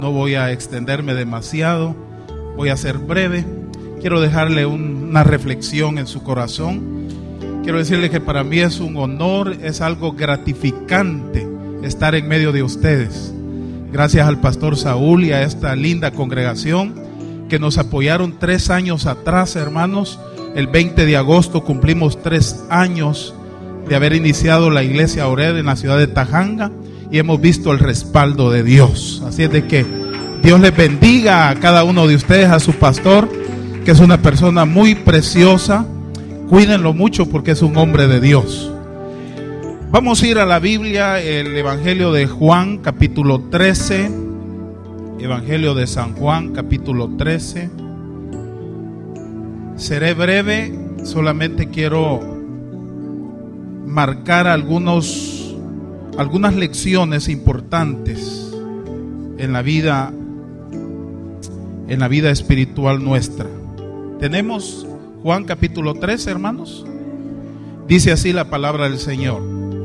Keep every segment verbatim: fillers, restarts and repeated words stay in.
No voy a extenderme demasiado, voy a ser breve. Quiero dejarle un, una reflexión en su corazón. Quiero decirle que para mí es un honor, es algo gratificante estar en medio de ustedes. Gracias al pastor Saúl y a esta linda congregación que nos apoyaron tres años atrás, hermanos. El veinte de agosto cumplimos tres años de haber iniciado la iglesia Ored en la ciudad de Tajanga. Y hemos visto el respaldo de Dios. Así es de que Dios les bendiga a cada uno de ustedes, a su pastor, que es una persona muy preciosa. Cuídenlo mucho porque es un hombre de Dios. Vamos a ir a la Biblia, el Evangelio de Juan, capítulo trece. Evangelio de San Juan, capítulo trece. Seré breve, solamente quiero marcar algunos... algunas lecciones importantes en la vida en la vida espiritual nuestra. Tenemos Juan capítulo trece, hermanos. Dice así la palabra del Señor.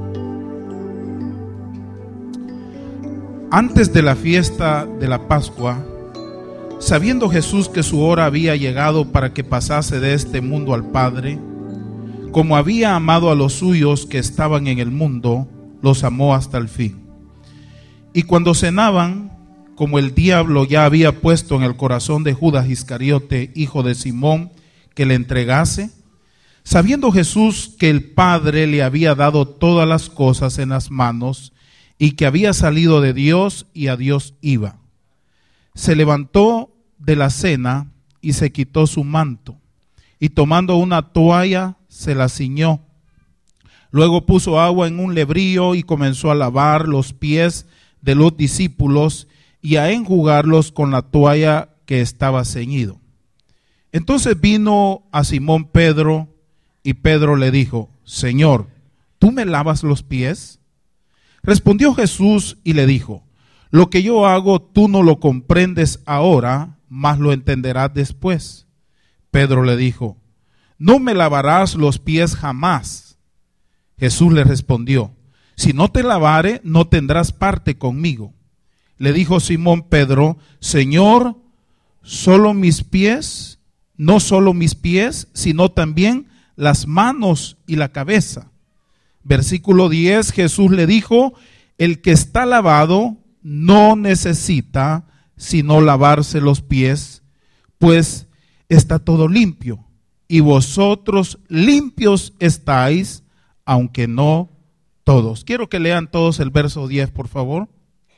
Antes de la fiesta de la Pascua, sabiendo Jesús que su hora había llegado para que pasase de este mundo al Padre, como había amado a los suyos que estaban en el mundo, los amó hasta el fin. Y cuando cenaban, como el diablo ya había puesto en el corazón de Judas Iscariote, hijo de Simón, que le entregase, sabiendo Jesús que el Padre le había dado todas las cosas en las manos y que había salido de Dios y a Dios iba, se levantó de la cena y se quitó su manto, y tomando una toalla se la ciñó. Luego puso agua en un lebrillo y comenzó a lavar los pies de los discípulos y a enjugarlos con la toalla que estaba ceñido. Entonces vino a Simón Pedro y Pedro le dijo: Señor, ¿tú me lavas los pies? Respondió Jesús y le dijo: lo que yo hago tú no lo comprendes ahora, mas lo entenderás después. Pedro le dijo: no me lavarás los pies jamás. Jesús le respondió: si no te lavare, no tendrás parte conmigo. Le dijo Simón Pedro: Señor, solo mis pies, no solo mis pies, sino también las manos y la cabeza. Versículo diez, Jesús le dijo: el que está lavado no necesita sino lavarse los pies, pues está todo limpio, y vosotros limpios estáis, aunque no todos. Quiero que lean todos el verso diez, por favor.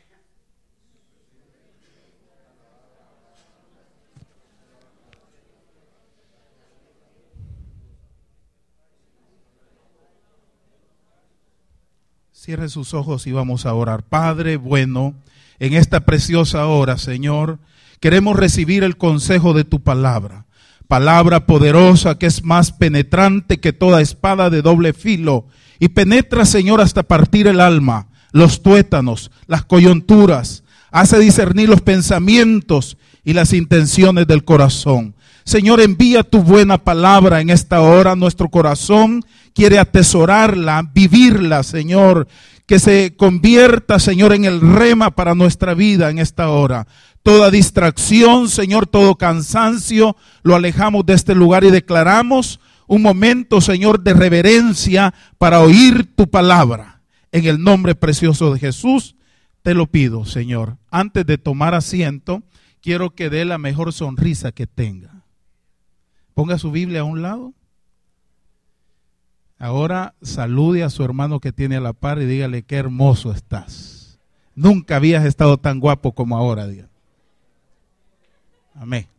Cierre sus ojos y vamos a orar. Padre bueno, en esta preciosa hora, Señor, queremos recibir el consejo de tu palabra. Palabra poderosa que es más penetrante que toda espada de doble filo y penetra, Señor, hasta partir el alma, los tuétanos, las coyunturas, hace discernir los pensamientos y las intenciones del corazón. Señor, envía tu buena palabra en esta hora. Nuestro corazón quiere atesorarla, vivirla, Señor, que se convierta, Señor, en el rema para nuestra vida en esta hora. Toda distracción, Señor, todo cansancio, lo alejamos de este lugar y declaramos un momento, Señor, de reverencia para oír tu palabra. En el nombre precioso de Jesús, te lo pido, Señor. Antes de tomar asiento, quiero que dé la mejor sonrisa que tenga. Ponga su Biblia a un lado. Ahora salude a su hermano que tiene a la par y dígale: qué hermoso estás. Nunca habías estado tan guapo como ahora, Dios. Amén.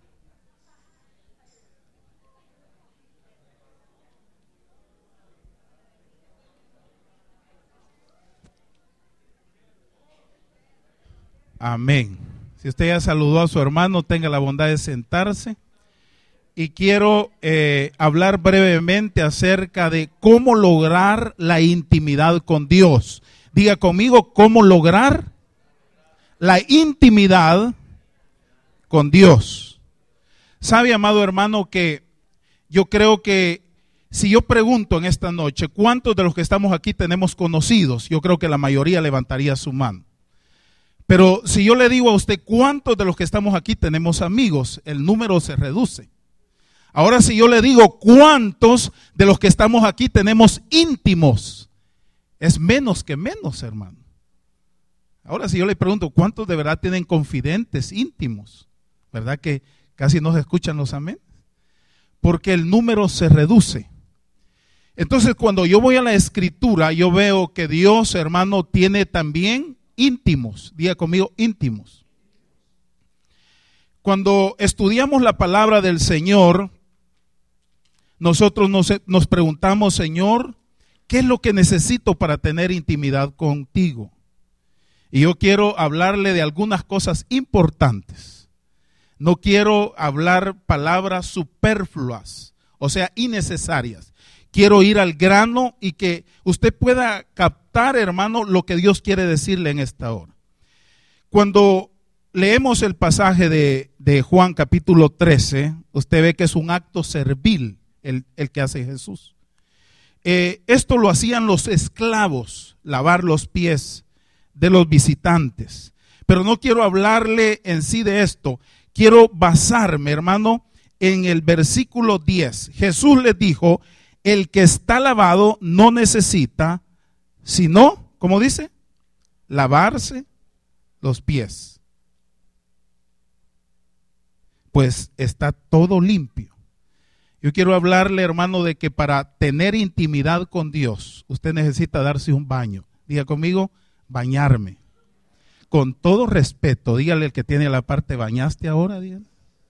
Amén. Si usted ya saludó a su hermano, tenga la bondad de sentarse. Y quiero eh, hablar brevemente acerca de cómo lograr la intimidad con Dios. Diga conmigo: cómo lograr la intimidad con Dios. Sabe, amado hermano, que yo creo que si yo pregunto en esta noche, ¿cuántos de los que estamos aquí tenemos conocidos? Yo creo que la mayoría levantaría su mano. Pero si yo le digo a usted cuántos de los que estamos aquí tenemos amigos, el número se reduce. Ahora si yo le digo cuántos de los que estamos aquí tenemos íntimos, es menos que menos, hermano. Ahora si yo le pregunto cuántos de verdad tienen confidentes íntimos, ¿verdad que casi no se escuchan los amén? Porque el número se reduce. Entonces cuando yo voy a la escritura, yo veo que Dios, hermano, tiene también íntimos. Diga conmigo, íntimos. Cuando estudiamos la palabra del Señor, nosotros nos, nos preguntamos, Señor, ¿qué es lo que necesito para tener intimidad contigo? Y yo quiero hablarle de algunas cosas importantes. No quiero hablar palabras superfluas, o sea, innecesarias. Quiero ir al grano y que usted pueda captar, hermano, lo que Dios quiere decirle en esta hora. Cuando leemos el pasaje de, de Juan capítulo trece, usted ve que es un acto servil el, el que hace Jesús. Eh, esto lo hacían los esclavos, lavar los pies de los visitantes. Pero no quiero hablarle en sí de esto. Quiero basarme, hermano, en el versículo diez. Jesús les dijo: el que está lavado no necesita, sino, ¿cómo dice? Lavarse los pies. Pues está todo limpio. Yo quiero hablarle, hermano, de que para tener intimidad con Dios, usted necesita darse un baño. Diga conmigo, bañarme. Con todo respeto, dígale al que tiene la parte, ¿bañaste ahora? Dígale.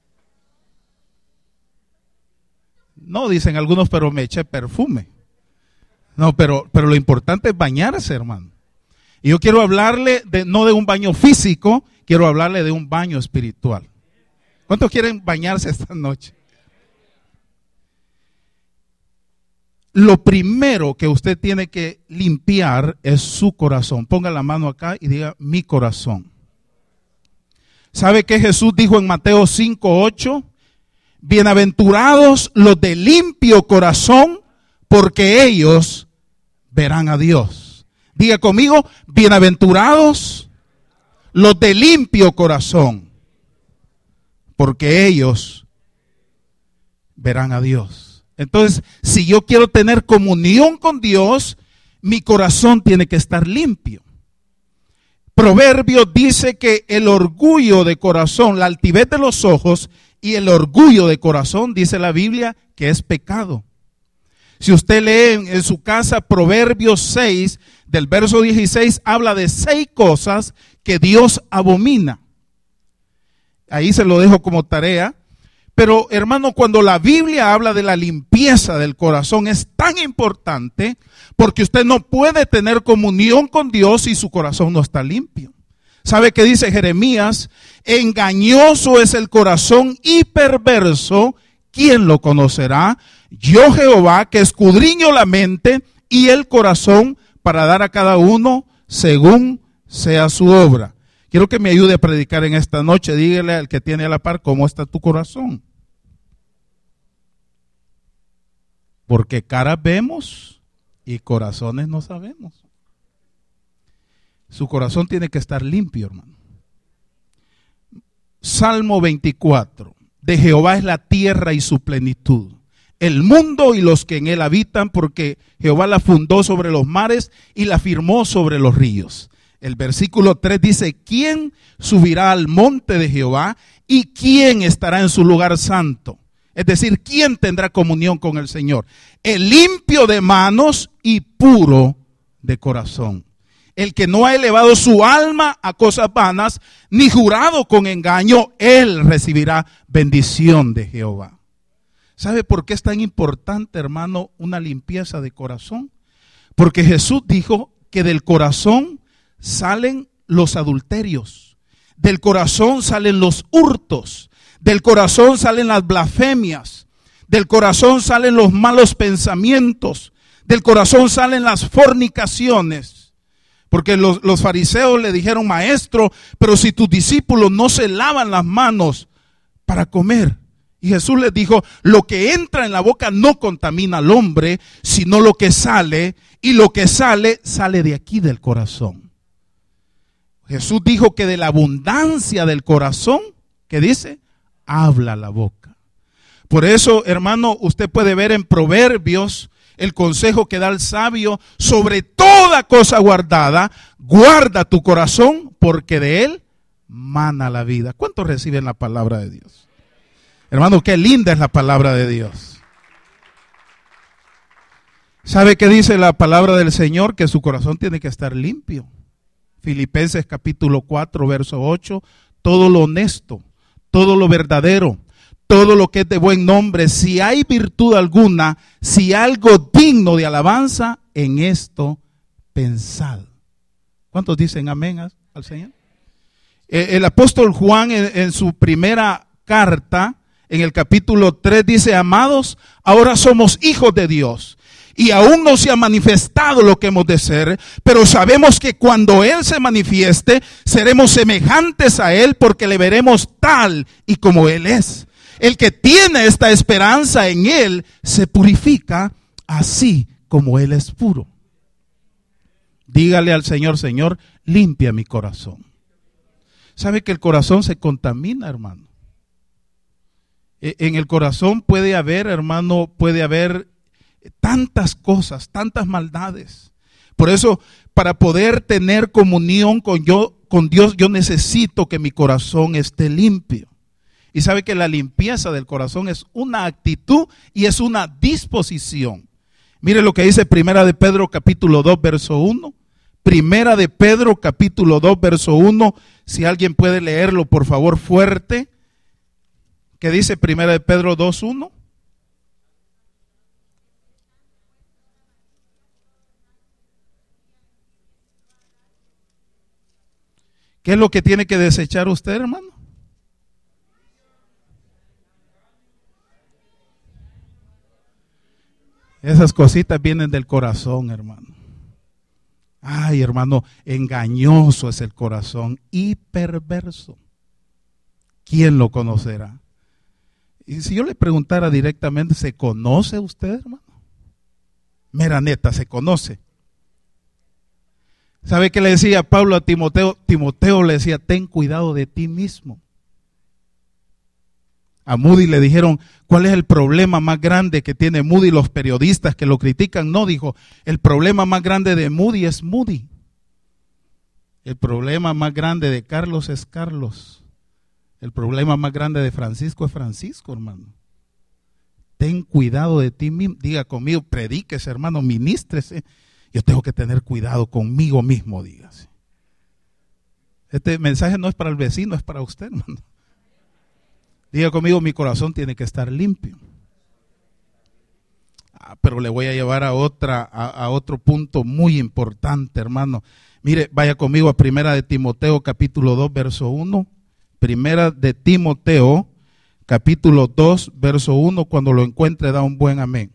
No, dicen algunos, pero me eché perfume. No, pero, pero lo importante es bañarse, hermano. Y yo quiero hablarle de, no de un baño físico, quiero hablarle de un baño espiritual. ¿Cuántos quieren bañarse esta noche? Lo primero que usted tiene que limpiar es su corazón. Ponga la mano acá y diga: mi corazón. ¿Sabe qué Jesús dijo en Mateo cinco ocho? Bienaventurados los de limpio corazón, porque ellos verán a Dios. Diga conmigo: bienaventurados los de limpio corazón, porque ellos verán a Dios. Entonces, si yo quiero tener comunión con Dios, mi corazón tiene que estar limpio. Proverbio dice que el orgullo de corazón, la altivez de los ojos y el orgullo de corazón, dice la Biblia, que es pecado. Si usted lee en, en su casa Proverbios seis, del verso dieciséis, habla de seis cosas que Dios abomina. Ahí se lo dejo como tarea. Pero hermano, cuando la Biblia habla de la limpieza del corazón, es tan importante porque usted no puede tener comunión con Dios si su corazón no está limpio. ¿Sabe qué dice Jeremías? Engañoso es el corazón y perverso, ¿quién lo conocerá? Yo, Jehová, que escudriño la mente y el corazón para dar a cada uno según sea su obra. Quiero que me ayude a predicar en esta noche. Dígale al que tiene a la par, ¿cómo está tu corazón? Porque caras vemos y corazones no sabemos. Su corazón tiene que estar limpio, hermano. Salmo veinticuatro. De Jehová es la tierra y su plenitud, el mundo y los que en él habitan, porque Jehová la fundó sobre los mares y la firmó sobre los ríos. El versículo tres dice: ¿quién subirá al monte de Jehová y quién estará en su lugar santo? Es decir, ¿quién tendrá comunión con el Señor? El limpio de manos y puro de corazón. El que no ha elevado su alma a cosas vanas, ni jurado con engaño, él recibirá bendición de Jehová. ¿Sabe por qué es tan importante, hermano, una limpieza de corazón? Porque Jesús dijo que del corazón salen los adulterios, del corazón salen los hurtos, del corazón salen las blasfemias, del corazón salen los malos pensamientos, del corazón salen las fornicaciones. Porque los, los fariseos le dijeron: maestro, pero si tus discípulos no se lavan las manos para comer. Y Jesús les dijo: lo que entra en la boca no contamina al hombre, sino lo que sale, y lo que sale, sale de aquí del corazón. Jesús dijo que de la abundancia del corazón, ¿qué dice? Habla la boca. Por eso, hermano, usted puede ver en Proverbios el consejo que da el sabio: sobre toda cosa guardada, guarda tu corazón, porque de él mana la vida. ¿Cuántos reciben la palabra de Dios? Hermano, qué linda es la palabra de Dios. ¿Sabe qué dice la palabra del Señor? Que su corazón tiene que estar limpio. Filipenses capítulo cuatro, verso ocho. Todo lo honesto, todo lo verdadero, todo lo que es de buen nombre, si hay virtud alguna, si algo digno de alabanza, en esto pensad. ¿Cuántos dicen amén al Señor? El apóstol Juan en, en su primera carta, en el capítulo tres, dice: amados, ahora somos hijos de Dios, y aún no se ha manifestado lo que hemos de ser, pero sabemos que cuando Él se manifieste, seremos semejantes a Él, porque le veremos tal y como Él es. El que tiene esta esperanza en Él se purifica así como Él es puro. Dígale al Señor: Señor, limpia mi corazón. ¿Sabe que el corazón se contamina, hermano? En el corazón puede haber, hermano, puede haber tantas cosas, tantas maldades. Por eso, para poder tener comunión con, yo, con Dios, yo necesito que mi corazón esté limpio. Y sabe que la limpieza del corazón es una actitud y es una disposición. Mire lo que dice Primera de Pedro capítulo dos, verso uno. Primera de Pedro capítulo dos, verso uno. Si alguien puede leerlo, por favor, fuerte. ¿Qué dice Primera de Pedro dos, uno? ¿Qué es lo que tiene que desechar usted, hermano? Esas cositas vienen del corazón, hermano. Ay, hermano, engañoso es el corazón y perverso. ¿Quién lo conocerá? Y si yo le preguntara directamente, ¿se conoce usted, hermano? Mera neta, ¿se conoce? ¿Sabe qué le decía Pablo a Timoteo? Timoteo le decía: ten cuidado de ti mismo. A Moody le dijeron: ¿cuál es el problema más grande que tiene Moody? Los periodistas que lo critican. No, dijo, el problema más grande de Moody es Moody. El problema más grande de Carlos es Carlos. El problema más grande de Francisco es Francisco, hermano. Ten cuidado de ti mismo. Diga conmigo, predíquese, hermano, ministrese. Yo tengo que tener cuidado conmigo mismo, dígase. Este mensaje no es para el vecino, es para usted, hermano. Diga conmigo, mi corazón tiene que estar limpio. Ah, pero le voy a llevar a otra, a, a otro punto muy importante, hermano. Mire, vaya conmigo a Primera de Timoteo, capítulo dos, verso uno. Primera de Timoteo, capítulo dos, verso uno. Cuando lo encuentre, da un buen amén.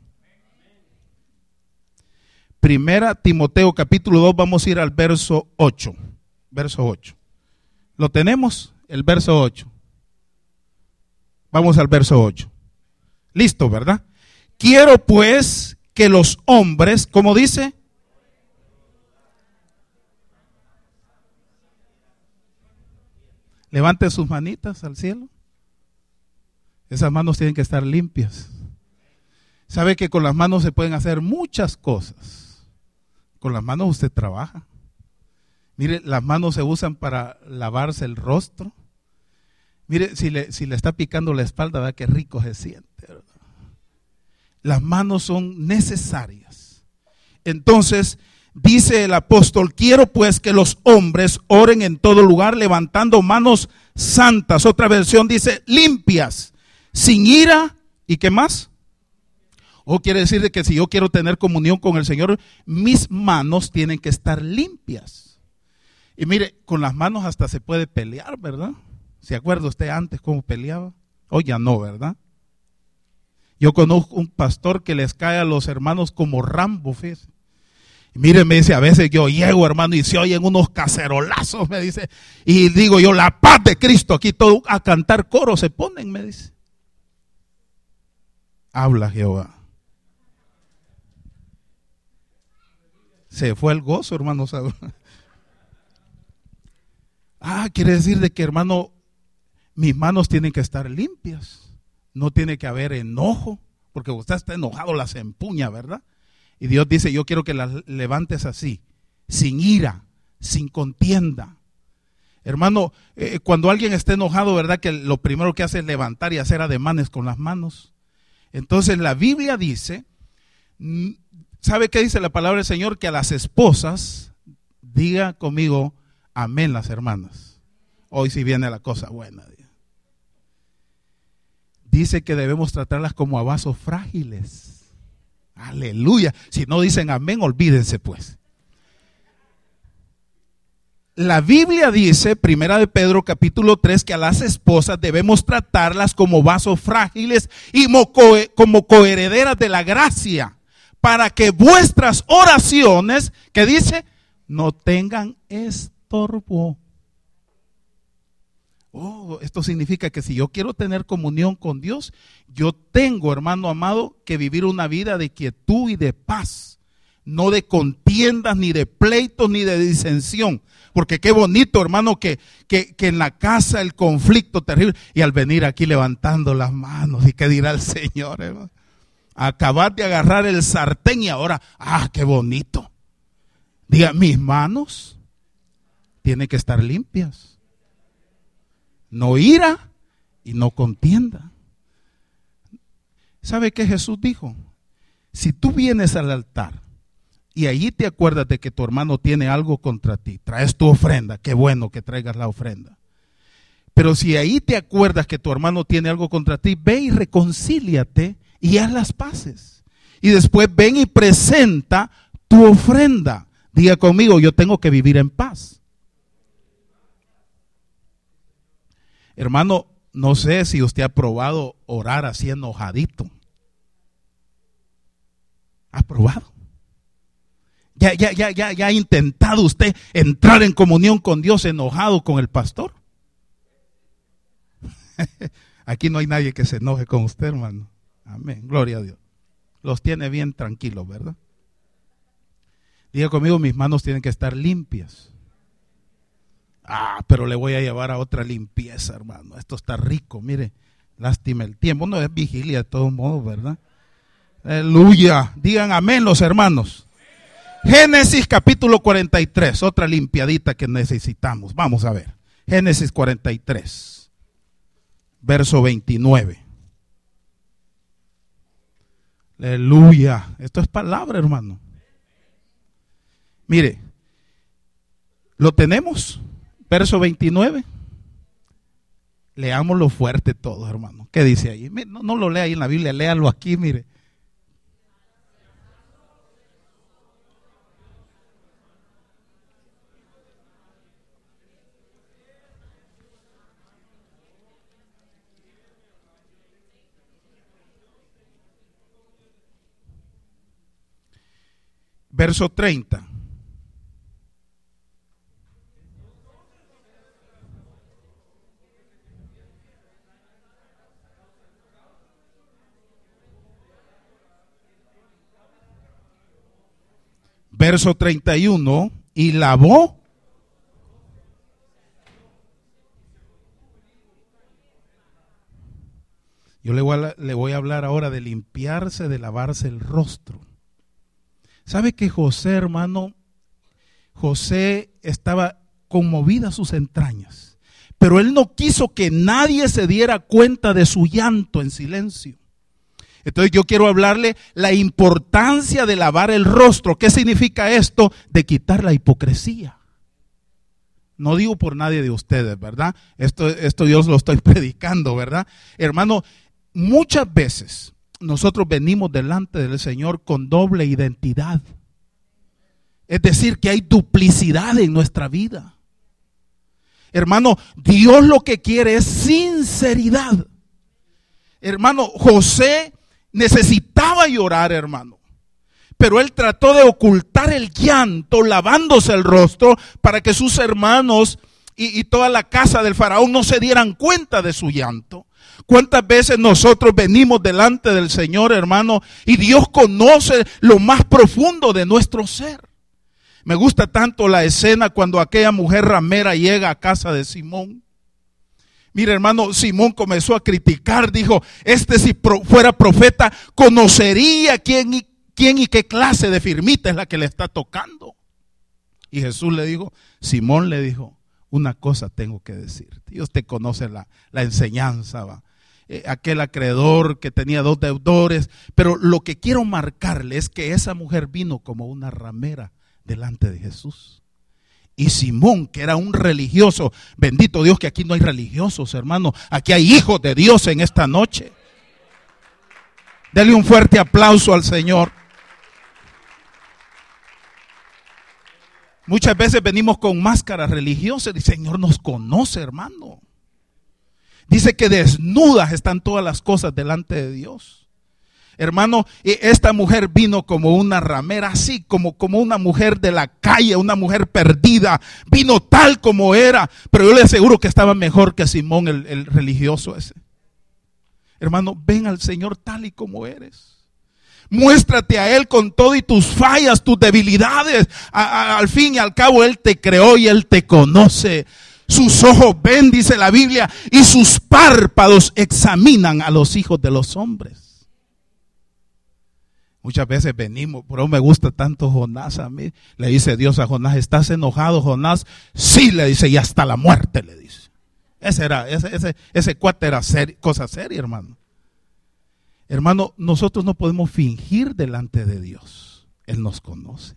Primera Timoteo, capítulo dos, vamos a ir al verso ocho. Verso ocho. ¿Lo tenemos? El verso ocho. Vamos al verso ocho. Listo, ¿verdad? Quiero pues que los hombres, ¿cómo dice? Levante sus manitas al cielo. Esas manos tienen que estar limpias. Sabe que con las manos se pueden hacer muchas cosas. Con las manos usted trabaja. Mire, las manos se usan para lavarse el rostro. Mire, si le, si le está picando la espalda, ¿verdad? Qué rico se siente, ¿verdad? Las manos son necesarias. Entonces, dice el apóstol: quiero pues que los hombres oren en todo lugar, levantando manos santas. Otra versión dice limpias, sin ira. ¿Y qué más? O quiere decir de que si yo quiero tener comunión con el Señor, mis manos tienen que estar limpias. Y mire, con las manos hasta se puede pelear, ¿verdad? ¿Se acuerda usted antes cómo peleaba? Hoy ya no, ¿verdad? Yo conozco un pastor que les cae a los hermanos como Rambo, fíjese. Y mire, me dice, a veces yo llego, hermano, y se oyen unos cacerolazos, me dice. Y digo yo, la paz de Cristo, aquí todo a cantar coro se ponen, me dice. Habla Jehová. Se fue el gozo, hermano. Ah, quiere decir de que, hermano, mis manos tienen que estar limpias. No tiene que haber enojo, porque usted está enojado, las empuña, ¿verdad? Y Dios dice, yo quiero que las levantes así, sin ira, sin contienda. Hermano, eh, cuando alguien está enojado, ¿verdad? Que lo primero que hace es levantar y hacer ademanes con las manos. Entonces la Biblia dice, ¿sabe qué dice la palabra del Señor? Que a las esposas, diga conmigo, amén las hermanas. Hoy sí viene la cosa buena. Dice que debemos tratarlas como a vasos frágiles. Aleluya. Si no dicen amén, olvídense pues. La Biblia dice, primera de Pedro capítulo tres, que a las esposas debemos tratarlas como vasos frágiles y como coherederas de la gracia, para que vuestras oraciones, que dice, no tengan estorbo. Oh, esto significa que si yo quiero tener comunión con Dios, yo tengo, hermano amado, que vivir una vida de quietud y de paz, no de contiendas, ni de pleitos, ni de disensión. Porque qué bonito, hermano, que, que, que en la casa el conflicto terrible, y al venir aquí levantando las manos, y qué dirá el Señor, hermano. Acabas de agarrar el sartén y ahora, ah, qué bonito. Diga, mis manos tienen que estar limpias. No ira y no contienda. ¿Sabe qué Jesús dijo? Si tú vienes al altar y allí te acuerdas de que tu hermano tiene algo contra ti, traes tu ofrenda, qué bueno que traigas la ofrenda. Pero si ahí te acuerdas que tu hermano tiene algo contra ti, ve y reconcíliate y haz las paces. Y después ven y presenta tu ofrenda. Diga conmigo, yo tengo que vivir en paz. Hermano, no sé si usted ha probado orar así enojadito. ¿Ha probado? ¿Ya, ya, ya, ya, ya ha intentado usted entrar en comunión con Dios enojado con el pastor? Aquí no hay nadie que se enoje con usted, hermano. Amén, gloria a Dios. Los tiene bien tranquilos, ¿verdad? Diga conmigo, mis manos tienen que estar limpias. Ah, pero le voy a llevar a otra limpieza, hermano. Esto está rico, mire. Lástima el tiempo. No es vigilia de todos modos, ¿verdad? Aleluya. Digan amén los hermanos. Génesis capítulo cuarenta y tres. Otra limpiadita que necesitamos. Vamos a ver. Génesis cuarenta y tres. Verso veintinueve. Aleluya. Esto es palabra, hermano. Mire. ¿Lo tenemos? Verso veintinueve. Leámoslo fuerte todo, hermano. ¿Qué dice ahí? No, no lo lea ahí en la Biblia, léalo aquí, mire. Verso treinta. Verso treinta y uno, y lavó Yo le voy, a, le voy a hablar ahora de limpiarse, de lavarse el rostro. ¿Sabe que José, hermano? José estaba conmovida sus entrañas, pero él no quiso que nadie se diera cuenta de su llanto en silencio. Entonces yo quiero hablarle la importancia de lavar el rostro. ¿Qué significa esto? De quitar la hipocresía. No digo por nadie de ustedes, ¿verdad? Esto, esto yo lo estoy predicando, ¿verdad? Hermano, muchas veces nosotros venimos delante del Señor con doble identidad. Es decir, que hay duplicidad en nuestra vida. Hermano, Dios lo que quiere es sinceridad. Hermano, José necesitaba llorar, hermano, pero él trató de ocultar el llanto lavándose el rostro para que sus hermanos y, y toda la casa del faraón no se dieran cuenta de su llanto. ¿Cuántas veces nosotros venimos delante del Señor, hermano, y Dios conoce lo más profundo de nuestro ser? Me gusta tanto la escena cuando aquella mujer ramera llega a casa de Simón. Mira, hermano, Simón comenzó a criticar, dijo, este si pro, fuera profeta, conocería quién y, quién y qué clase de firmita es la que le está tocando. Y Jesús le dijo, Simón le dijo, una cosa tengo que decirte. Dios te conoce la, la enseñanza, va. Eh, aquel acreedor que tenía dos deudores, pero lo que quiero marcarle es que esa mujer vino como una ramera delante de Jesús. Y Simón, que era un religioso, bendito Dios que aquí no hay religiosos, hermano, aquí hay hijos de Dios en esta noche. Dele un fuerte aplauso al Señor. Muchas veces venimos con máscaras religiosas y el Señor nos conoce, hermano. Dice que desnudas están todas las cosas delante de Dios. Hermano, esta mujer vino como una ramera, así como, como una mujer de la calle, una mujer perdida. Vino tal como era, pero yo le aseguro que estaba mejor que Simón, el, el religioso ese. Hermano, ven al Señor tal y como eres. Muéstrate a Él con todo y tus fallas, tus debilidades. A, a, al fin y al cabo Él te creó y Él te conoce. Sus ojos ven, dice la Biblia, y sus párpados examinan a los hijos de los hombres. Muchas veces venimos, por eso me gusta tanto Jonás a mí. Le dice Dios a Jonás, ¿estás enojado, Jonás? Sí, le dice, y hasta la muerte, le dice. Ese era, ese, ese, ese cuate era seri, cosa seria, hermano. Hermano, nosotros no podemos fingir delante de Dios. Él nos conoce.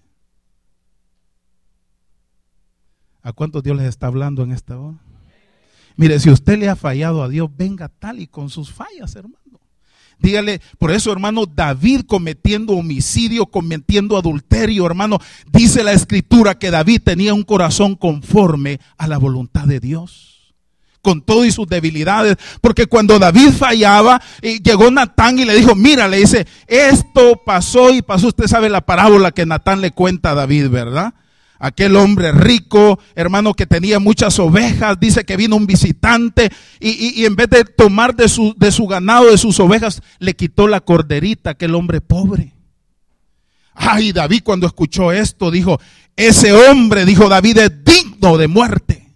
¿A cuántos Dios les está hablando en esta hora? Mire, si usted le ha fallado a Dios, venga tal y con sus fallas, hermano. Dígale, por eso, hermano, David cometiendo homicidio, cometiendo adulterio, hermano, dice la Escritura que David tenía un corazón conforme a la voluntad de Dios, con todo y sus debilidades, porque cuando David fallaba, eh, llegó Natán y le dijo, mira, le dice, esto pasó y pasó. Usted sabe la parábola que Natán le cuenta a David, ¿verdad? Aquel hombre rico, hermano, que tenía muchas ovejas, dice que vino un visitante y, y, y en vez de tomar de su, de su ganado, de sus ovejas, le quitó la corderita a aquel hombre pobre. Ay, David cuando escuchó esto dijo, ese hombre, dijo David, es digno de muerte.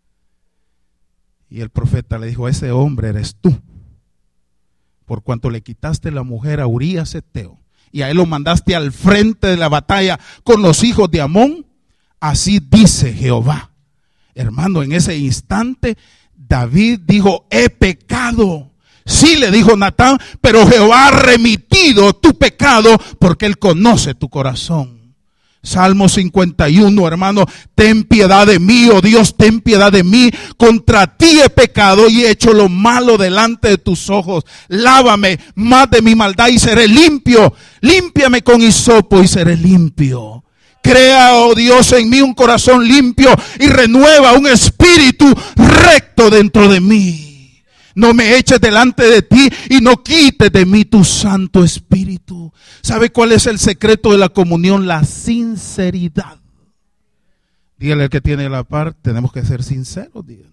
Y el profeta le dijo, ese hombre eres tú, por cuanto le quitaste la mujer a Urías Eteo y a él lo mandaste al frente de la batalla con los hijos de Amón. Así dice Jehová. Hermano, en ese instante David dijo, he pecado. Sí, le dijo Natán, pero Jehová ha remitido tu pecado porque Él conoce tu corazón. Salmo cincuenta y uno, hermano, ten piedad de mí, oh Dios, ten piedad de mí. Contra ti he pecado y he hecho lo malo delante de tus ojos. Lávame más de mi maldad y seré limpio. Límpiame con hisopo y seré limpio. Crea, oh Dios, en mí un corazón limpio y renueva un espíritu recto dentro de mí. No me eches delante de ti y no quites de mí tu Santo Espíritu. ¿Sabe cuál es el secreto de la comunión? La sinceridad. Dígale al que tiene la par, tenemos que ser sinceros, dígale.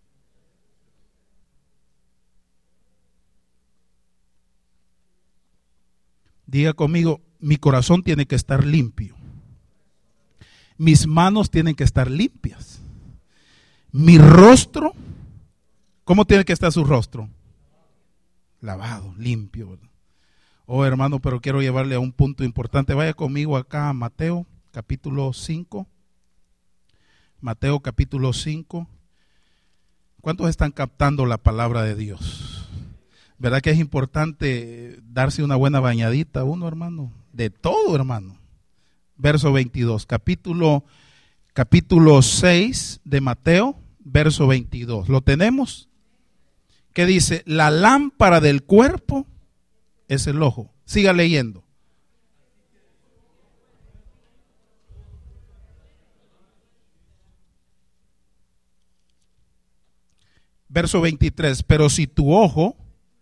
Diga conmigo, mi corazón tiene que estar limpio. Mis manos tienen que estar limpias. Mi rostro, ¿cómo tiene que estar su rostro? Lavado, limpio. Oh, hermano, pero quiero llevarle a un punto importante. Vaya conmigo acá a Mateo capítulo cinco. Mateo capítulo cinco. ¿Cuántos están captando la palabra de Dios? ¿Verdad que es importante darse una buena bañadita a uno, hermano? De todo, hermano. Verso veintidós, capítulo, capítulo seis de Mateo, verso veintidós. ¿Lo tenemos? ¿Qué dice? La lámpara del cuerpo es el ojo. Siga leyendo. Verso veintitrés, pero si tu ojo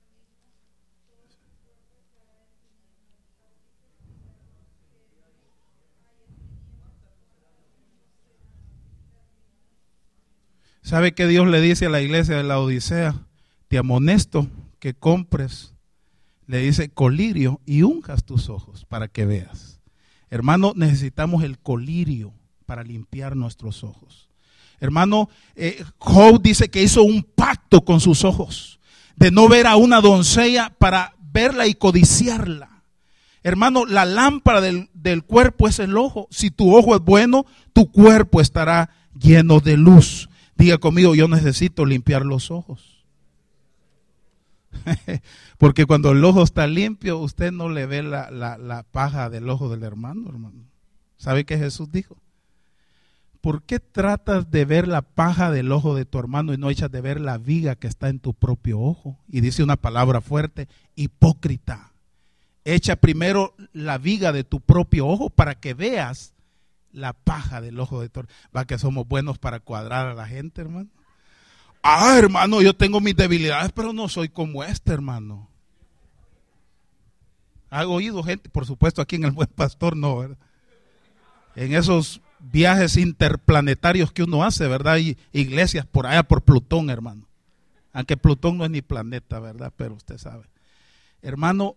¿sabe qué Dios le dice a la iglesia de la Odisea? Te amonesto que compres, le dice, colirio y unjas tus ojos para que veas. Hermano, necesitamos el colirio para limpiar nuestros ojos. Hermano, eh, Job dice que hizo un pacto con sus ojos de no ver a una doncella para verla y codiciarla. Hermano, la lámpara del, del cuerpo es el ojo. Si tu ojo es bueno, tu cuerpo estará lleno de luz. Diga conmigo, yo necesito limpiar los ojos. Porque cuando el ojo está limpio, usted no le ve la, la, la paja del ojo del hermano, hermano. ¿Sabe qué Jesús dijo? ¿Por qué tratas de ver la paja del ojo de tu hermano y no echas de ver la viga que está en tu propio ojo? Y dice una palabra fuerte: hipócrita. Echa primero la viga de tu propio ojo para que veas la paja del ojo de tu hermano. Va que somos buenos para cuadrar a la gente, hermano. Ah, hermano, yo tengo mis debilidades, pero no soy como este, hermano. ¿Ha oído gente? Por supuesto, aquí en el Buen Pastor no, ¿verdad? En esos viajes interplanetarios que uno hace, ¿verdad? Hay iglesias por allá por Plutón, hermano. Aunque Plutón no es ni planeta, ¿verdad? Pero usted sabe. Hermano,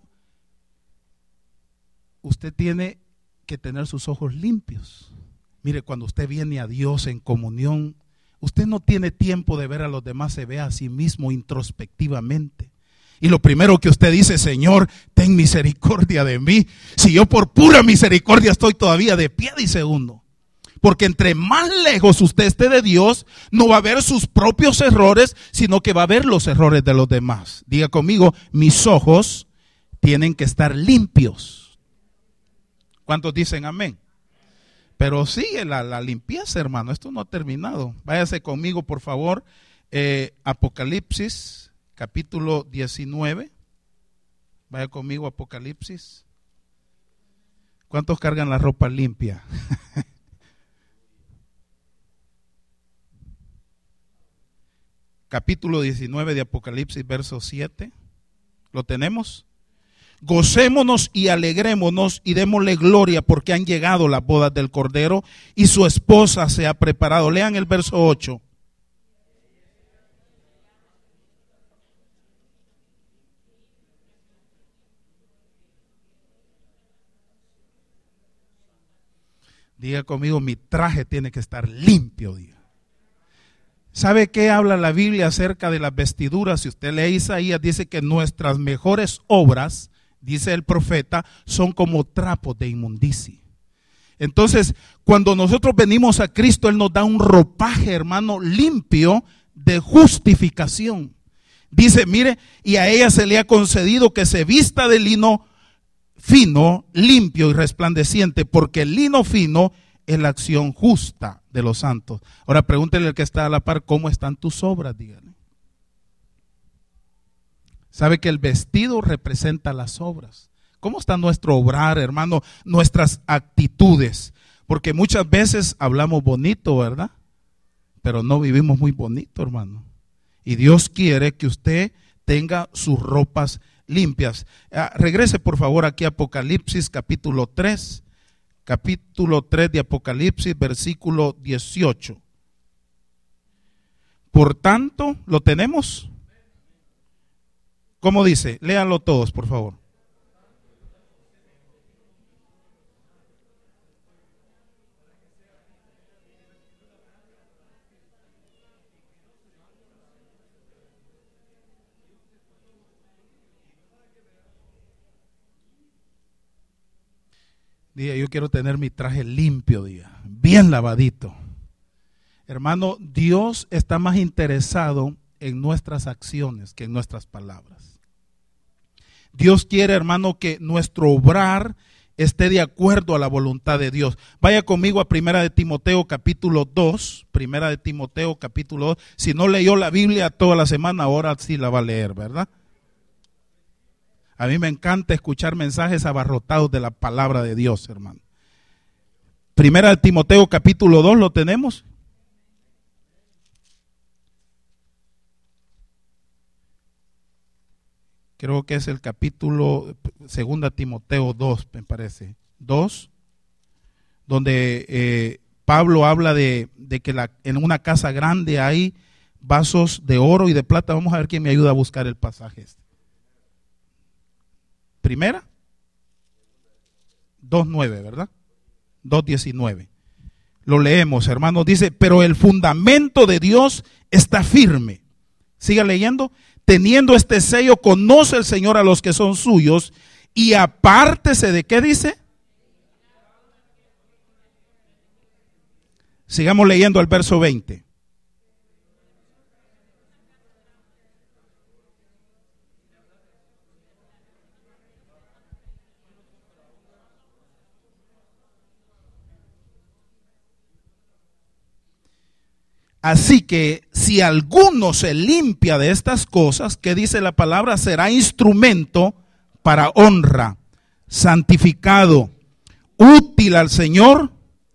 usted tiene que tener sus ojos limpios. Mire, cuando usted viene a Dios en comunión, usted no tiene tiempo de ver a los demás, se ve a sí mismo introspectivamente. Y lo primero que usted dice: Señor, ten misericordia de mí. Si yo por pura misericordia estoy todavía de pie, dice uno. Porque entre más lejos usted esté de Dios, no va a ver sus propios errores, sino que va a ver los errores de los demás. Diga conmigo, mis ojos tienen que estar limpios. ¿Cuántos dicen amén? Pero sigue la, la limpieza, hermano. Esto no ha terminado. Váyase conmigo, por favor. Eh, Apocalipsis, capítulo diecinueve. Vaya conmigo, Apocalipsis. ¿Cuántos cargan la ropa limpia? Capítulo diecinueve de Apocalipsis, verso siete. ¿Lo tenemos? Gocémonos y alegrémonos y démosle gloria, porque han llegado las bodas del Cordero y su esposa se ha preparado. Lean el verso ocho. Diga conmigo, mi traje tiene que estar limpio, diga. ¿Sabe qué habla la Biblia acerca de las vestiduras? Si usted lee Isaías, dice que nuestras mejores obras, dice el profeta, son como trapos de inmundicia. Entonces, cuando nosotros venimos a Cristo, Él nos da un ropaje, hermano, limpio de justificación. Dice, mire, y a ella se le ha concedido que se vista de lino fino, limpio y resplandeciente, porque el lino fino es la acción justa de los santos. Ahora pregúntele al que está a la par, ¿cómo están tus obras? Dígale. Sabe que el vestido representa las obras. ¿Cómo está nuestro obrar, hermano? Nuestras actitudes. Porque muchas veces hablamos bonito, ¿verdad? Pero no vivimos muy bonito, hermano. Y Dios quiere que usted tenga sus ropas limpias. Ah, regrese por favor aquí a Apocalipsis capítulo tres. Capítulo tres de Apocalipsis, versículo dieciocho. Por tanto, ¿lo tenemos? ¿Cómo dice? Léanlo todos, por favor. Diga, yo quiero tener mi traje limpio, diga, bien lavadito. Hermano, Dios está más interesado en nuestras acciones que en nuestras palabras. Dios quiere, hermano, que nuestro obrar esté de acuerdo a la voluntad de Dios. Vaya conmigo a Primera de Timoteo capítulo dos, Primera de Timoteo capítulo dos. Si no leyó la Biblia toda la semana, ahora sí la va a leer, ¿verdad? A mí me encanta escuchar mensajes abarrotados de la palabra de Dios, hermano. Primera de Timoteo capítulo dos, ¿lo tenemos? Creo que es el capítulo, segunda Timoteo dos, me parece, dos, donde eh, Pablo habla de, de que la, en una casa grande hay vasos de oro y de plata. Vamos a ver quién me ayuda a buscar el pasaje este. Primera, dos nueve, ¿verdad? dos diecinueve. Lo leemos, hermanos. Dice, pero el fundamento de Dios está firme. Siga leyendo. Teniendo este sello, conoce el Señor a los que son suyos, y apártese de ¿qué dice? Sigamos leyendo el verso veinte. Así que si alguno se limpia de estas cosas, ¿qué dice la palabra? Será instrumento para honra, santificado, útil al Señor.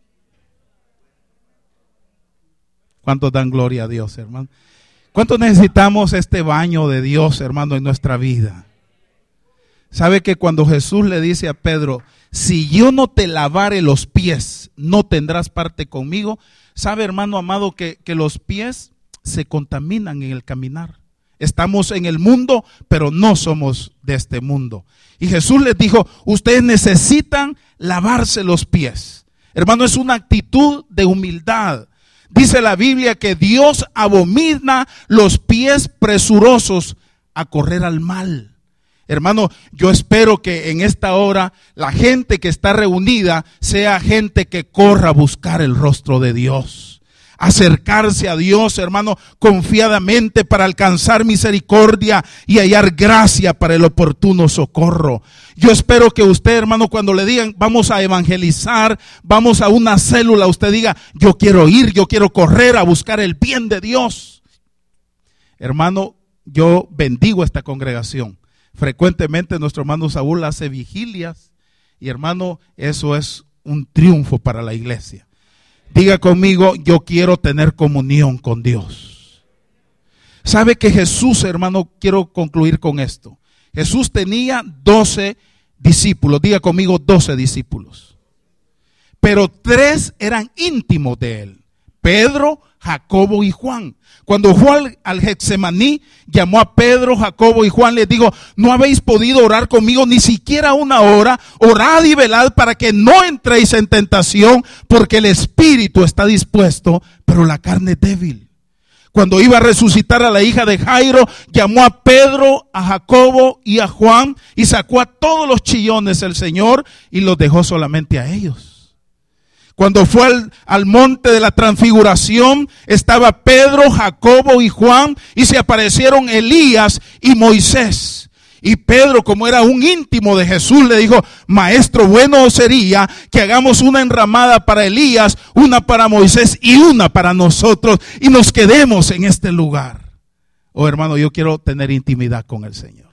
¿Cuántos dan gloria a Dios, hermano? ¿Cuántos necesitamos este baño de Dios, hermano, en nuestra vida? ¿Sabe que cuando Jesús le dice a Pedro, si yo no te lavare los pies, no tendrás parte conmigo? ¿Sabe, hermano amado, que, que los pies se contaminan en el caminar? Estamos en el mundo, pero no somos de este mundo. Y Jesús les dijo, ustedes necesitan lavarse los pies. Hermano, es una actitud de humildad. Dice la Biblia que Dios abomina los pies presurosos a correr al mal. Hermano, yo espero que en esta hora la gente que está reunida sea gente que corra a buscar el rostro de Dios. Acercarse a Dios, hermano, confiadamente para alcanzar misericordia y hallar gracia para el oportuno socorro. Yo espero que usted, hermano, cuando le digan vamos a evangelizar, vamos a una célula, usted diga, yo quiero ir, yo quiero correr a buscar el bien de Dios. Hermano, yo bendigo esta congregación. Frecuentemente nuestro hermano Saúl hace vigilias y, hermano, eso es un triunfo para la iglesia. Diga conmigo, yo quiero tener comunión con Dios. ¿Sabe que Jesús, hermano, quiero concluir con esto? Jesús tenía doce discípulos. Diga conmigo, doce discípulos. Pero tres eran íntimos de él: Pedro, Jacobo y Juan. Cuando fue al, al Getsemaní, llamó a Pedro, Jacobo y Juan, les dijo, no habéis podido orar conmigo ni siquiera una hora, orad y velad para que no entréis en tentación, porque el espíritu está dispuesto, pero la carne es débil. Cuando iba a resucitar a la hija de Jairo, llamó a Pedro, a Jacobo y a Juan, y sacó a todos los chillones el Señor y los dejó solamente a ellos. Cuando fue al, al monte de la transfiguración, estaba Pedro, Jacobo y Juan, y se aparecieron Elías y Moisés. Y Pedro, como era un íntimo de Jesús, le dijo, maestro, bueno sería que hagamos una enramada para Elías, una para Moisés y una para nosotros, y nos quedemos en este lugar. Oh, hermano, yo quiero tener intimidad con el Señor.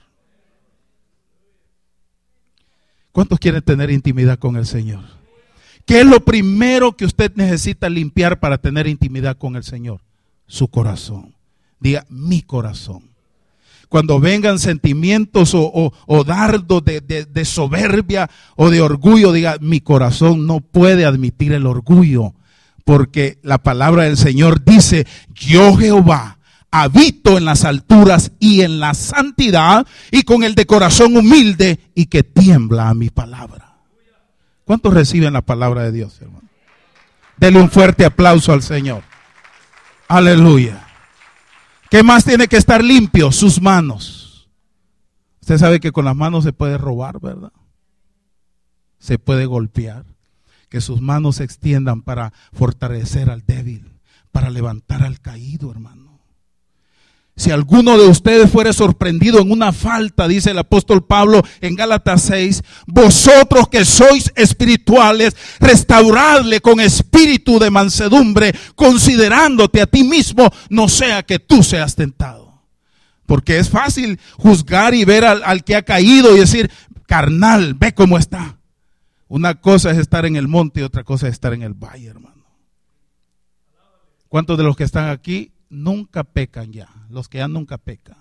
¿Cuántos quieren tener intimidad con el Señor? ¿Qué es lo primero que usted necesita limpiar para tener intimidad con el Señor? Su corazón. Diga, mi corazón. Cuando vengan sentimientos o, o, o dardos de, de, de soberbia o de orgullo, diga, mi corazón no puede admitir el orgullo. Porque la palabra del Señor dice, yo Jehová habito en las alturas y en la santidad, y con el de corazón humilde y que tiembla a mi palabra. ¿Cuántos reciben la palabra de Dios, hermano? Dele un fuerte aplauso al Señor. Aleluya. ¿Qué más tiene que estar limpio? Sus manos. Usted sabe que con las manos se puede robar, ¿verdad? Se puede golpear. Que sus manos se extiendan para fortalecer al débil, para levantar al caído, hermano. Si alguno de ustedes fuere sorprendido en una falta, dice el apóstol Pablo en Gálatas seis, vosotros que sois espirituales, restauradle con espíritu de mansedumbre, considerándote a ti mismo, no sea que tú seas tentado. Porque es fácil juzgar y ver al, al que ha caído y decir, carnal, ve cómo está. Una cosa es estar en el monte y otra cosa es estar en el valle, hermano. ¿Cuántos de los que están aquí nunca pecan ya? Los que ya nunca pecan.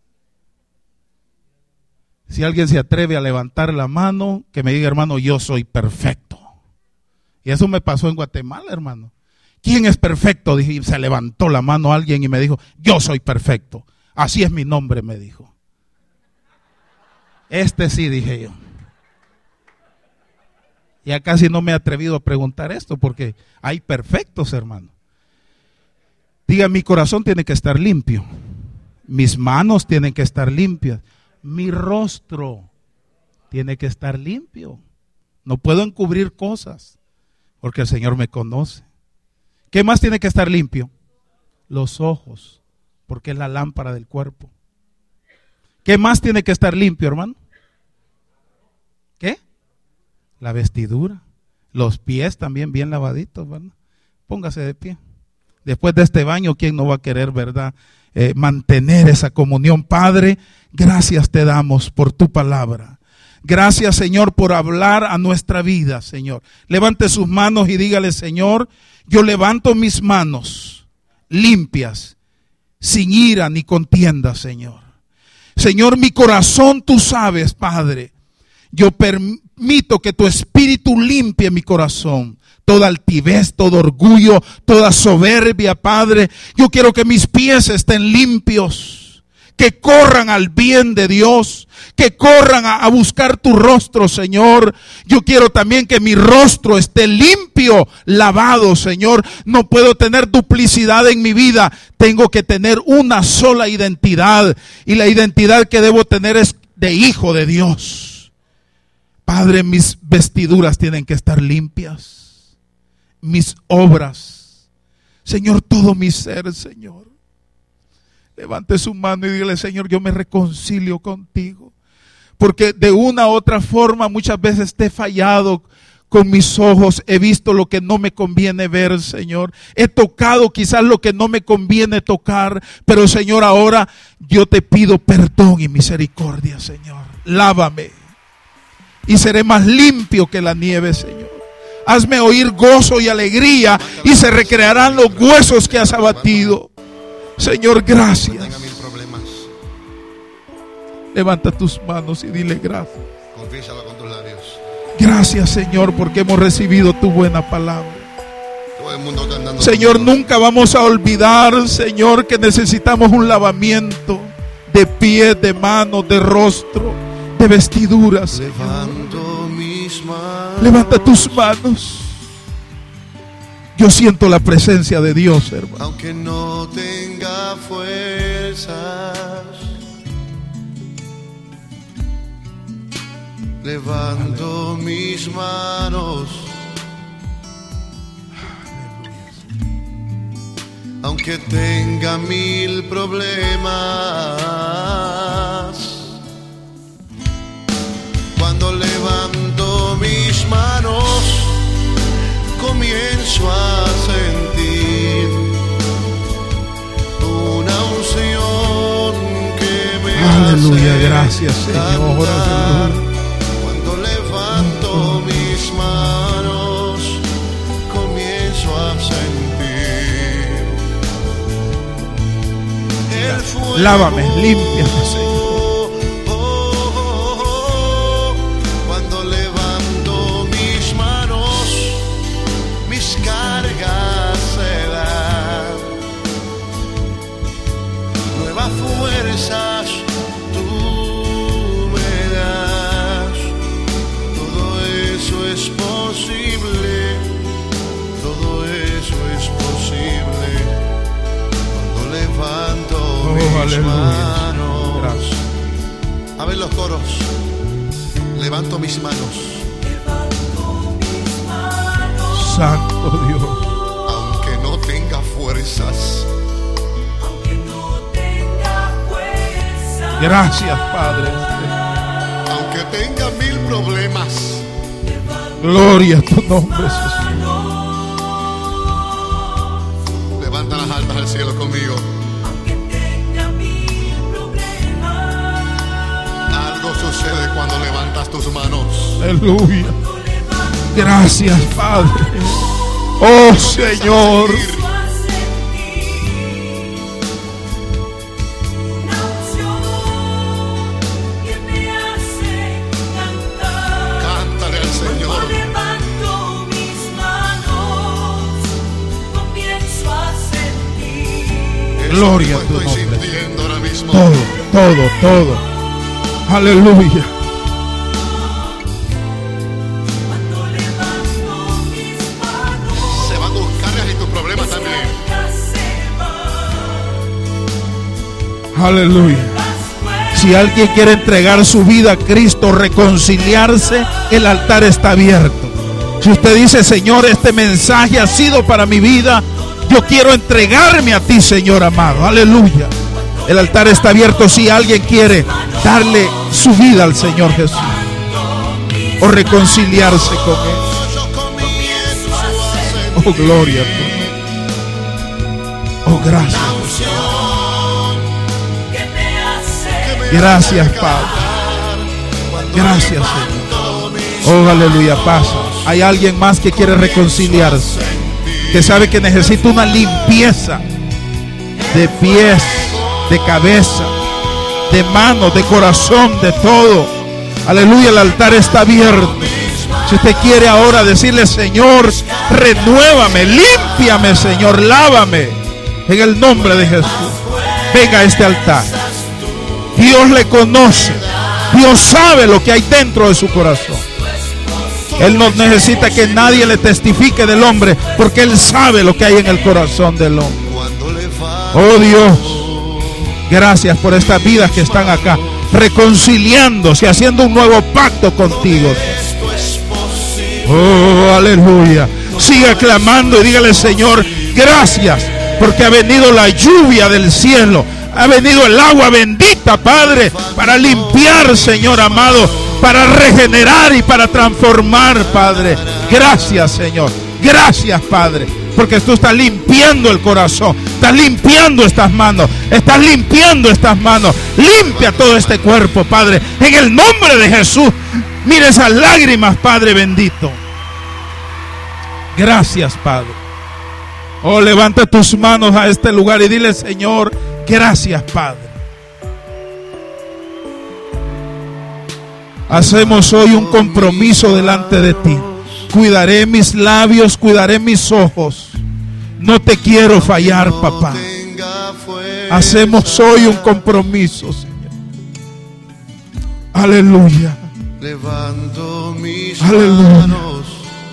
Si alguien se atreve a levantar la mano, que me diga, hermano, yo soy perfecto. Y eso me pasó en Guatemala, hermano. ¿Quién es perfecto? Dije, se levantó la mano alguien y me dijo, yo soy perfecto. Así es mi nombre, me dijo. Este sí, dije yo. Ya casi no me he atrevido a preguntar esto porque hay perfectos, hermano. Diga, mi corazón tiene que estar limpio. Mis manos tienen que estar limpias. Mi rostro tiene que estar limpio. No puedo encubrir cosas porque el Señor me conoce. ¿Qué más tiene que estar limpio? Los ojos, porque es la lámpara del cuerpo. ¿Qué más tiene que estar limpio, hermano? ¿Qué? La vestidura. Los pies también bien lavaditos, ¿verdad? Póngase de pie. Después de este baño, ¿quién no va a querer, verdad? Eh, mantener esa comunión. Padre, gracias te damos por tu palabra. Gracias, Señor, por hablar a nuestra vida, Señor. Levante sus manos y dígale, Señor, yo levanto mis manos limpias, sin ira ni contienda, Señor. Señor, mi corazón tú sabes, Padre. Yo permito que tu espíritu limpie mi corazón. Toda altivez, todo orgullo, toda soberbia, Padre. Yo quiero que mis pies estén limpios, que corran al bien de Dios, que corran a, a buscar tu rostro, Señor. Yo quiero también que mi rostro esté limpio, lavado, Señor. No puedo tener duplicidad en mi vida. Tengo que tener una sola identidad, y la identidad que debo tener es de hijo de Dios. Padre, mis vestiduras tienen que estar limpias, mis obras, Señor, todo mi ser, Señor. Levante su mano y dígale, Señor, yo me reconcilio contigo, porque de una u otra forma muchas veces te he fallado. Con mis ojos he visto lo que no me conviene ver, Señor. He tocado quizás lo que no me conviene tocar, pero, Señor, ahora yo te pido perdón y misericordia, Señor. Lávame y seré más limpio que la nieve, Señor. Hazme oír gozo y alegría, y se recrearán los huesos que has abatido. Señor, gracias. Levanta tus manos y dile gracias. Confiésalo con tus labios. Gracias, Señor, porque hemos recibido tu buena palabra. Todo el mundo cantando. Señor, nunca vamos a olvidar, Señor, que necesitamos un lavamiento de pies, de manos, de rostro, de vestiduras, Señor. Levanto mis manos. Levanta tus manos. Yo siento la presencia de Dios, hermano. Aunque no tenga fuerzas, levanto mis manos. Aunque tenga mil problemas, cuando levanto mis manos, comienzo a sentir una unción que me Aleluya, hace gracias, Señor. cantar. Cuando levanto mis manos, comienzo a sentir el fuego. Lávame, límpiame, Señor. Fuerzas tú me das, todo eso es posible, todo eso es posible cuando levanto Oh, mis aleluya. manos. Gracias. A ver los coros. Levanto mis manos, Santo Dios. aunque no tenga fuerzas. Gracias, Padre. Aunque tenga mil problemas. Gloria a tu nombre, Jesús. Levanta las almas al cielo conmigo. Algo sucede cuando levantas tus manos. Aleluya. Gracias, Padre. Oh, Señor. Cántale al Señor. Levanto mis manos, comienzo a sentir. Gloria a Eso tu estoy nombre. sintiendo ahora mismo. Todo, todo, todo. Aleluya. Aleluya. Si alguien quiere entregar su vida a Cristo, reconciliarse, el altar está abierto. Si usted dice, Señor, este mensaje ha sido para mi vida, yo quiero entregarme a ti, Señor amado. Aleluya. El altar está abierto si alguien quiere darle su vida al Señor Jesús o reconciliarse con Él. Oh, gloria a ti. Oh, gracias. Gracias, Padre. Gracias, Señor. Oh, aleluya, pasa. Hay alguien más que quiere reconciliarse, que sabe que necesita una limpieza de pies, de cabeza, de manos, de corazón, de todo. Aleluya, el altar está abierto. Si usted quiere ahora decirle, Señor, renuévame, límpiame, Señor, lávame, en el nombre de Jesús, venga a este altar. Dios le conoce. Dios sabe lo que hay dentro de su corazón. Él no necesita que nadie le testifique del hombre, porque Él sabe lo que hay en el corazón del hombre. Oh Dios, gracias por estas vidas que están acá, reconciliándose, haciendo un nuevo pacto contigo. Oh, aleluya. Siga clamando y dígale, Señor, gracias, porque ha venido la lluvia del cielo. Ha venido el agua bendita, Padre, para limpiar, Señor amado, para regenerar y para transformar, Padre. Gracias, Señor. Gracias, Padre, porque tú estás limpiando el corazón, estás limpiando estas manos, estás limpiando estas manos. Limpia todo este cuerpo, Padre, en el nombre de Jesús. Mira esas lágrimas, Padre bendito. Gracias, Padre. Oh, levanta tus manos a este lugar y dile, Señor, gracias, Padre. Hacemos hoy un compromiso delante de ti. Cuidaré mis labios, cuidaré mis ojos. No te quiero fallar, papá. Hacemos hoy un compromiso, Señor. Aleluya. Levanto mis Aleluya. manos.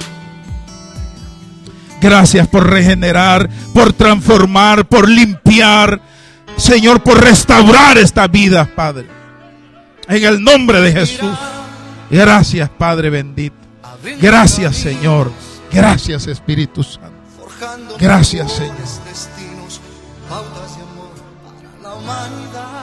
Gracias por regenerar, por transformar, por limpiar, Señor, por restaurar esta vida, Padre. En el nombre de Jesús. Gracias, Padre bendito. Gracias, Señor. Gracias, Espíritu Santo. Gracias, Señor. Destinos, pautas de amor para la humanidad.